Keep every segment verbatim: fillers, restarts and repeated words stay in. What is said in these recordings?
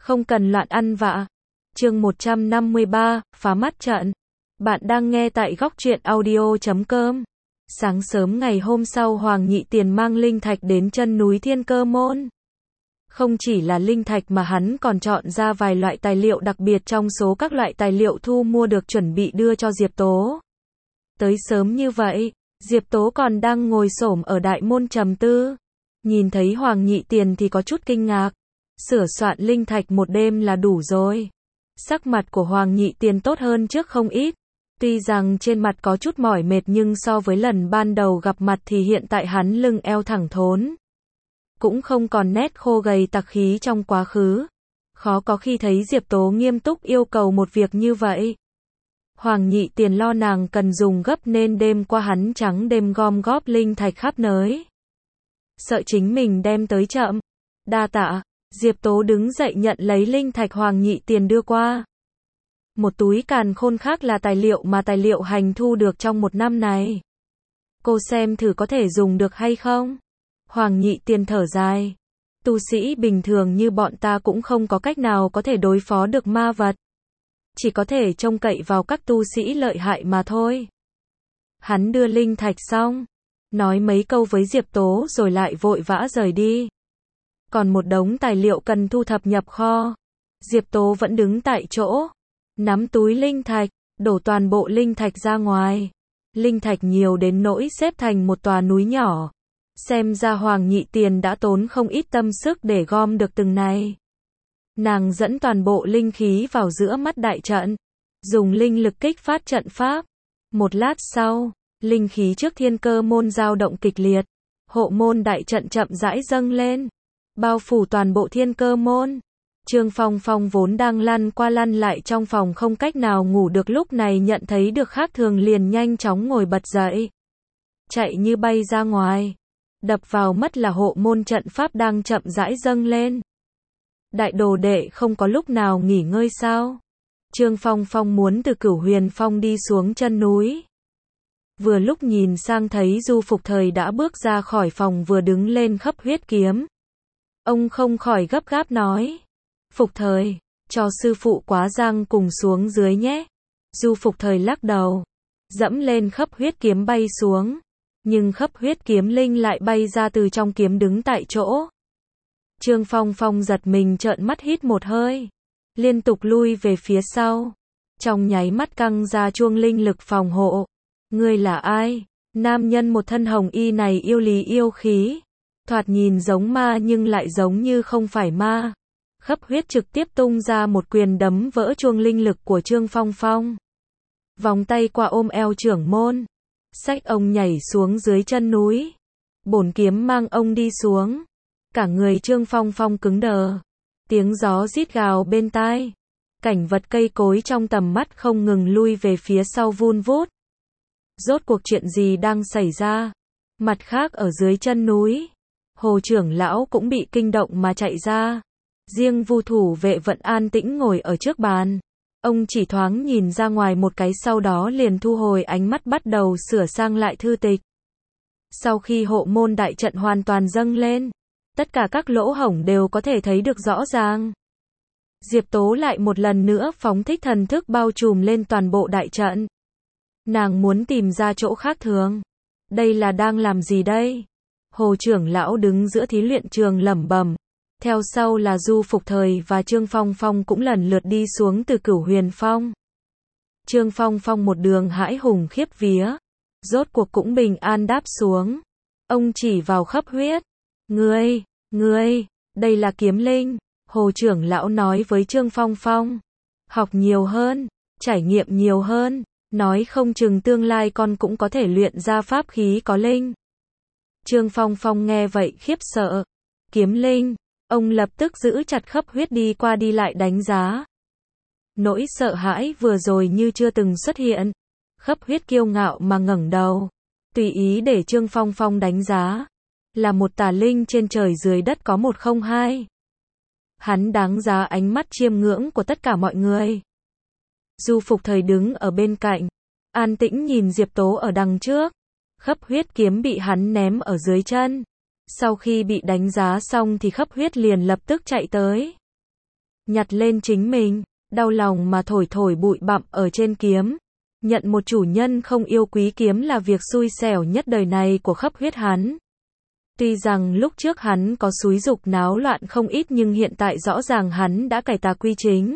Không cần loạn ăn vạ. Chương một trăm năm mươi ba, phá mắt trận. Bạn đang nghe tại góc truyện audio chấm com. Sáng sớm ngày hôm sau Hoàng Nhị Tiền mang linh thạch đến chân núi Thiên Cơ Môn. Không chỉ là linh thạch mà hắn còn chọn ra vài loại tài liệu đặc biệt trong số các loại tài liệu thu mua được chuẩn bị đưa cho Diệp Tố. Tới sớm như vậy, Diệp Tố còn đang ngồi xổm ở đại môn trầm tư. Nhìn thấy Hoàng Nhị Tiền thì có chút kinh ngạc. Sửa soạn linh thạch một đêm là đủ rồi. Sắc mặt của Hoàng Nhị Tiền tốt hơn trước không ít. Tuy rằng trên mặt có chút mỏi mệt nhưng so với lần ban đầu gặp mặt thì hiện tại hắn lưng eo thẳng thốn. Cũng không còn nét khô gầy tặc khí trong quá khứ. Khó có khi thấy Diệp Tố nghiêm túc yêu cầu một việc như vậy. Hoàng Nhị Tiền lo nàng cần dùng gấp nên đêm qua hắn trắng đêm gom góp linh thạch khắp nơi. Sợ chính mình đem tới chậm. Đa tạ. Diệp Tố đứng dậy nhận lấy linh thạch Hoàng Nhị Tiền đưa qua. Một túi càn khôn khác là tài liệu mà tài liệu hành thu được trong một năm này. Cô xem thử có thể dùng được hay không? Hoàng Nhị Tiền thở dài. Tu sĩ bình thường như bọn ta cũng không có cách nào có thể đối phó được ma vật. Chỉ có thể trông cậy vào các tu sĩ lợi hại mà thôi. Hắn đưa linh thạch xong. Nói mấy câu với Diệp Tố rồi lại vội vã rời đi. Còn một đống tài liệu cần thu thập nhập kho. Diệp Tố vẫn đứng tại chỗ. Nắm túi linh thạch, đổ toàn bộ linh thạch ra ngoài. Linh thạch nhiều đến nỗi xếp thành một tòa núi nhỏ. Xem ra Hoàng Nhị Tiền đã tốn không ít tâm sức để gom được từng này. Nàng dẫn toàn bộ linh khí vào giữa mắt đại trận. Dùng linh lực kích phát trận pháp. Một lát sau, linh khí trước Thiên Cơ Môn dao động kịch liệt. Hộ môn đại trận chậm rãi dâng lên. Bao phủ toàn bộ Thiên Cơ Môn. Trương Phong Phong vốn đang lăn qua lăn lại trong phòng không cách nào ngủ được lúc này nhận thấy được khác thường liền nhanh chóng ngồi bật dậy. Chạy như bay ra ngoài. Đập vào mắt là hộ môn trận pháp đang chậm rãi dâng lên. Đại đồ đệ không có lúc nào nghỉ ngơi sao? Trương Phong Phong muốn từ Cửu Huyền Phong đi xuống chân núi. Vừa lúc nhìn sang thấy Du Phục Thời đã bước ra khỏi phòng vừa đứng lên khấp huyết kiếm. Ông không khỏi gấp gáp nói. Phục Thời, cho sư phụ Quá Giang cùng xuống dưới nhé. Du Phục Thời lắc đầu. Dẫm lên khấp huyết kiếm bay xuống. Nhưng khấp huyết kiếm linh lại bay ra từ trong kiếm đứng tại chỗ. Trương Phong Phong giật mình trợn mắt hít một hơi. Liên tục lui về phía sau. Trong nháy mắt căng ra chuông linh lực phòng hộ. Ngươi là ai? Nam nhân một thân hồng y này yêu lý yêu khí. Thoạt nhìn giống ma nhưng lại giống như không phải ma. Khấp huyết trực tiếp tung ra một quyền đấm vỡ chuông linh lực của Trương Phong Phong. Vòng tay qua ôm eo trưởng môn. Xách ông nhảy xuống dưới chân núi. Bổn kiếm mang ông đi xuống. Cả người Trương Phong Phong cứng đờ. Tiếng gió rít gào bên tai. Cảnh vật cây cối trong tầm mắt không ngừng lui về phía sau vun vút. Rốt cuộc chuyện gì đang xảy ra? Mặt khác ở dưới chân núi. Hồ trưởng lão cũng bị kinh động mà chạy ra. Riêng Vu thủ vệ vẫn an tĩnh ngồi ở trước bàn. Ông chỉ thoáng nhìn ra ngoài một cái sau đó liền thu hồi ánh mắt bắt đầu sửa sang lại thư tịch. Sau khi hộ môn đại trận hoàn toàn dâng lên, tất cả các lỗ hổng đều có thể thấy được rõ ràng. Diệp Tố lại một lần nữa phóng thích thần thức bao trùm lên toàn bộ đại trận. Nàng muốn tìm ra chỗ khác thường. Đây là đang làm gì đây? Hồ trưởng lão đứng giữa thí luyện trường lẩm bẩm. Theo sau là Du Phục Thời và Trương Phong Phong cũng lần lượt đi xuống từ Cửu Huyền Phong. Trương Phong Phong một đường hãi hùng khiếp vía. Rốt cuộc cũng bình an đáp xuống. Ông chỉ vào khấp huyết. Ngươi, ngươi, đây là kiếm linh. Hồ trưởng lão nói với Trương Phong Phong. Học nhiều hơn, trải nghiệm nhiều hơn. Nói không chừng tương lai con cũng có thể luyện ra pháp khí có linh. Trương Phong Phong nghe vậy khiếp sợ. Kiếm linh. Ông lập tức giữ chặt khấp huyết đi qua đi lại đánh giá. Nỗi sợ hãi vừa rồi như chưa từng xuất hiện. Khấp huyết kiêu ngạo mà ngẩng đầu. Tùy ý để Trương Phong Phong đánh giá. Là một tà linh trên trời dưới đất có một không hai. Hắn đáng giá ánh mắt chiêm ngưỡng của tất cả mọi người. Du Phục Thời đứng ở bên cạnh. An tĩnh nhìn Diệp Tố ở đằng trước. Khấp huyết kiếm bị hắn ném ở dưới chân. Sau khi bị đánh giá xong thì khấp huyết liền lập tức chạy tới. nhặt lên chính mình, đau lòng mà thổi thổi bụi bặm ở trên kiếm. Nhận một chủ nhân không yêu quý kiếm là việc xui xẻo nhất đời này của khắp huyết hắn. Tuy rằng lúc trước hắn có xúi dục náo loạn không ít nhưng hiện tại rõ ràng hắn đã cải tà quy chính.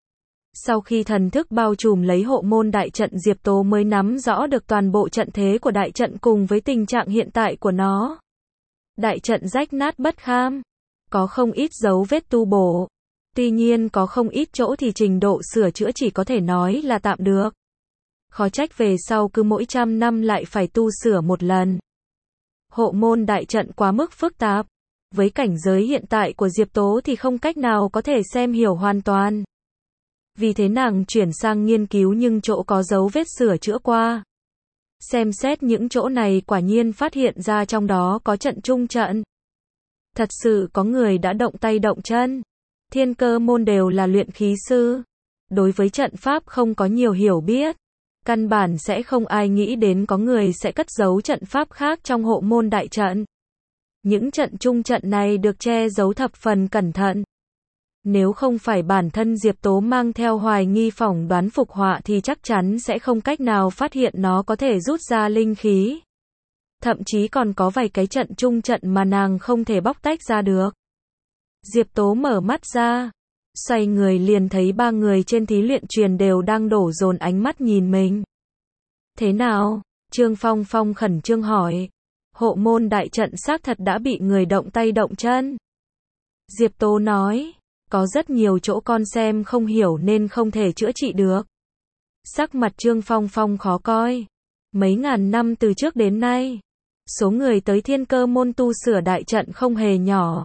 Sau khi thần thức bao trùm lấy hộ môn đại trận, Diệp Tố mới nắm rõ được toàn bộ trận thế của đại trận cùng với tình trạng hiện tại của nó. Đại trận rách nát bất kham, có không ít dấu vết tu bổ. Tuy nhiên có không ít chỗ thì trình độ sửa chữa chỉ có thể nói là tạm được. Khó trách về sau cứ mỗi trăm năm lại phải tu sửa một lần. Hộ môn đại trận quá mức phức tạp. Với cảnh giới hiện tại của Diệp Tố thì không cách nào có thể xem hiểu hoàn toàn. Vì thế nàng chuyển sang nghiên cứu những chỗ có dấu vết sửa chữa qua. Xem xét những chỗ này quả nhiên phát hiện ra trong đó có trận trung trận. Thật sự có người đã động tay động chân. Thiên Cơ môn đều là luyện khí sư. Đối với trận pháp không có nhiều hiểu biết. Căn bản sẽ không ai nghĩ đến có người sẽ cất giấu trận pháp khác trong hộ môn đại trận. Những trận trung trận này được che giấu thập phần cẩn thận. Nếu không phải bản thân Diệp Tố mang theo hoài nghi phỏng đoán phục họa thì chắc chắn sẽ không cách nào phát hiện nó có thể rút ra linh khí. Thậm chí còn có vài cái trận trung trận mà nàng không thể bóc tách ra được. Diệp Tố mở mắt ra, xoay người liền thấy ba người trên thí luyện truyền đều đang đổ dồn ánh mắt nhìn mình. Thế nào? Trương Phong Phong khẩn trương hỏi. Hộ môn đại trận xác thật đã bị người động tay động chân. Diệp Tố nói, có rất nhiều chỗ con xem không hiểu nên không thể chữa trị được. Sắc mặt Trương Phong Phong khó coi. Mấy ngàn năm từ trước đến nay, số người tới Thiên Cơ môn tu sửa đại trận không hề nhỏ.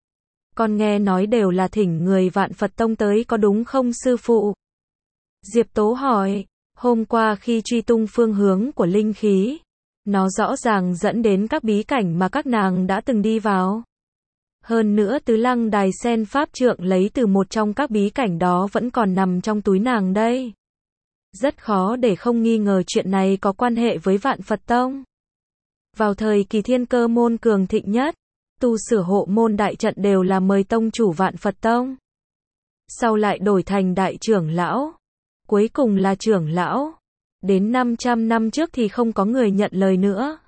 Con nghe nói đều là thỉnh người Vạn Phật Tông tới có đúng không sư phụ? Diệp Tố hỏi, hôm qua khi truy tung phương hướng của linh khí, nó rõ ràng dẫn đến các bí cảnh mà các nàng đã từng đi vào. Hơn nữa Tứ Lăng Đài Sen pháp trượng lấy từ một trong các bí cảnh đó vẫn còn nằm trong túi nàng đây. Rất khó để không nghi ngờ chuyện này có quan hệ với Vạn Phật Tông. Vào thời kỳ Thiên Cơ môn cường thịnh nhất, tu sửa hộ môn đại trận đều là mời tông chủ Vạn Phật Tông. Sau lại đổi thành đại trưởng lão. Cuối cùng là trưởng lão. Đến năm trăm năm trước thì không có người nhận lời nữa.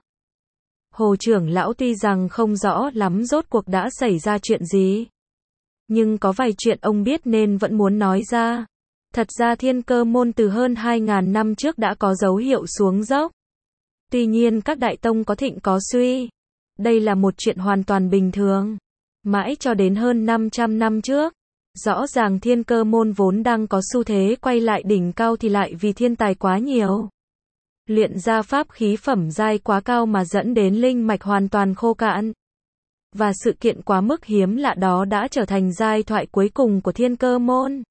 Hồ trưởng lão tuy rằng không rõ lắm rốt cuộc đã xảy ra chuyện gì. Nhưng có vài chuyện ông biết nên vẫn muốn nói ra. Thật ra Thiên Cơ môn từ hơn hai ngàn năm trước đã có dấu hiệu xuống dốc. Tuy nhiên các đại tông có thịnh có suy. Đây là một chuyện hoàn toàn bình thường. Mãi cho đến hơn năm trăm năm trước, rõ ràng Thiên Cơ môn vốn đang có xu thế quay lại đỉnh cao thì lại vì thiên tài quá nhiều. Luyện ra pháp khí phẩm giai quá cao mà dẫn đến linh mạch hoàn toàn khô cạn. Và sự kiện quá mức hiếm lạ đó đã trở thành giai thoại cuối cùng của Thiên Cơ môn.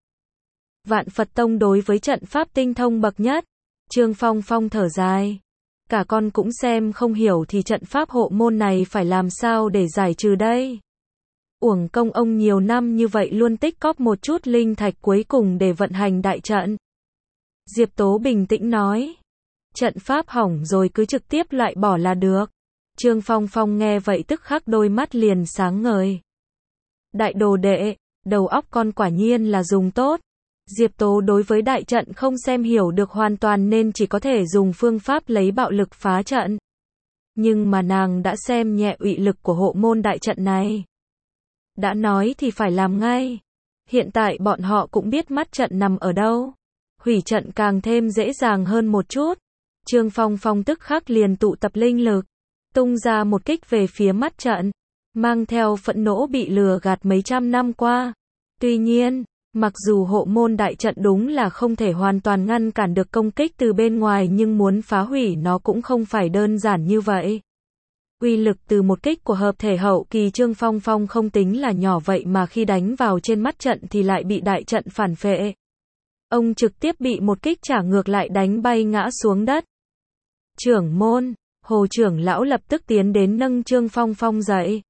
Vạn Phật Tông đối với trận pháp tinh thông bậc nhất. Trương Phong Phong thở dài. Cả con cũng xem không hiểu thì trận pháp hộ môn này phải làm sao để giải trừ đây. Uổng công ông nhiều năm như vậy luôn tích cóp một chút linh thạch cuối cùng để vận hành đại trận. Diệp Tố bình tĩnh nói. Trận pháp hỏng rồi cứ trực tiếp loại bỏ là được. Trương Phong Phong nghe vậy tức khắc đôi mắt liền sáng ngời. Đại đồ đệ, đầu óc con quả nhiên là dùng tốt. Diệp Tố đối với đại trận không xem hiểu được hoàn toàn nên chỉ có thể dùng phương pháp lấy bạo lực phá trận. Nhưng mà nàng đã xem nhẹ uy lực của hộ môn đại trận này. Đã nói thì phải làm ngay. Hiện tại bọn họ cũng biết mắt trận nằm ở đâu. Hủy trận càng thêm dễ dàng hơn một chút. Trương Phong Phong tức khắc liền tụ tập linh lực, tung ra một kích về phía mắt trận, mang theo phẫn nộ bị lừa gạt mấy trăm năm qua. Tuy nhiên, mặc dù hộ môn đại trận đúng là không thể hoàn toàn ngăn cản được công kích từ bên ngoài nhưng muốn phá hủy nó cũng không phải đơn giản như vậy. Uy lực từ một kích của hợp thể hậu kỳ Trương Phong Phong không tính là nhỏ vậy mà khi đánh vào trên mắt trận thì lại bị đại trận phản phệ. Ông trực tiếp bị một kích trả ngược lại đánh bay ngã xuống đất. Trưởng môn, Hồ trưởng lão lập tức tiến đến nâng Trương Phong Phong dậy.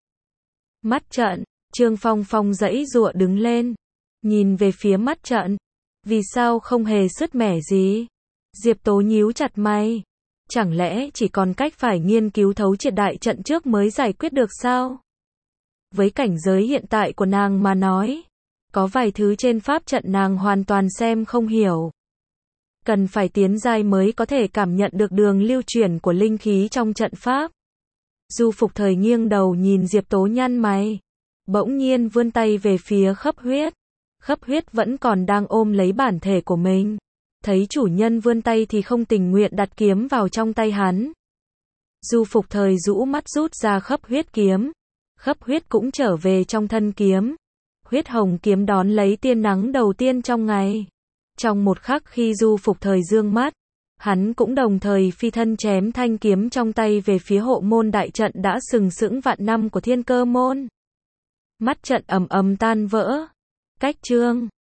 Mắt trận, Trương Phong Phong giãy giụa đứng lên, nhìn về phía mắt trận. Vì sao không hề sứt mẻ gì? Diệp Tố nhíu chặt mày. Chẳng lẽ chỉ còn cách phải nghiên cứu thấu triệt đại trận trước mới giải quyết được sao? Với cảnh giới hiện tại của nàng mà nói, Có vài thứ trên pháp trận nàng hoàn toàn xem không hiểu. Cần phải tiến giai mới có thể cảm nhận được đường lưu chuyển của linh khí trong trận pháp. Du Phục Thời nghiêng đầu nhìn Diệp Tố nhăn mày. Bỗng nhiên vươn tay về phía Khấp Huyết. Khấp Huyết vẫn còn đang ôm lấy bản thể của mình. Thấy chủ nhân vươn tay thì không tình nguyện đặt kiếm vào trong tay hắn. Du Phục Thời rũ mắt rút ra Khấp Huyết kiếm. Khấp Huyết cũng trở về trong thân kiếm. Huyết hồng kiếm đón lấy tia nắng đầu tiên trong ngày. Trong một khắc khi Du Phục Thời dương mắt, hắn cũng đồng thời phi thân chém thanh kiếm trong tay về phía hộ môn đại trận đã sừng sững vạn năm của Thiên Cơ môn. Mắt trận ầm ầm tan vỡ. Cách chương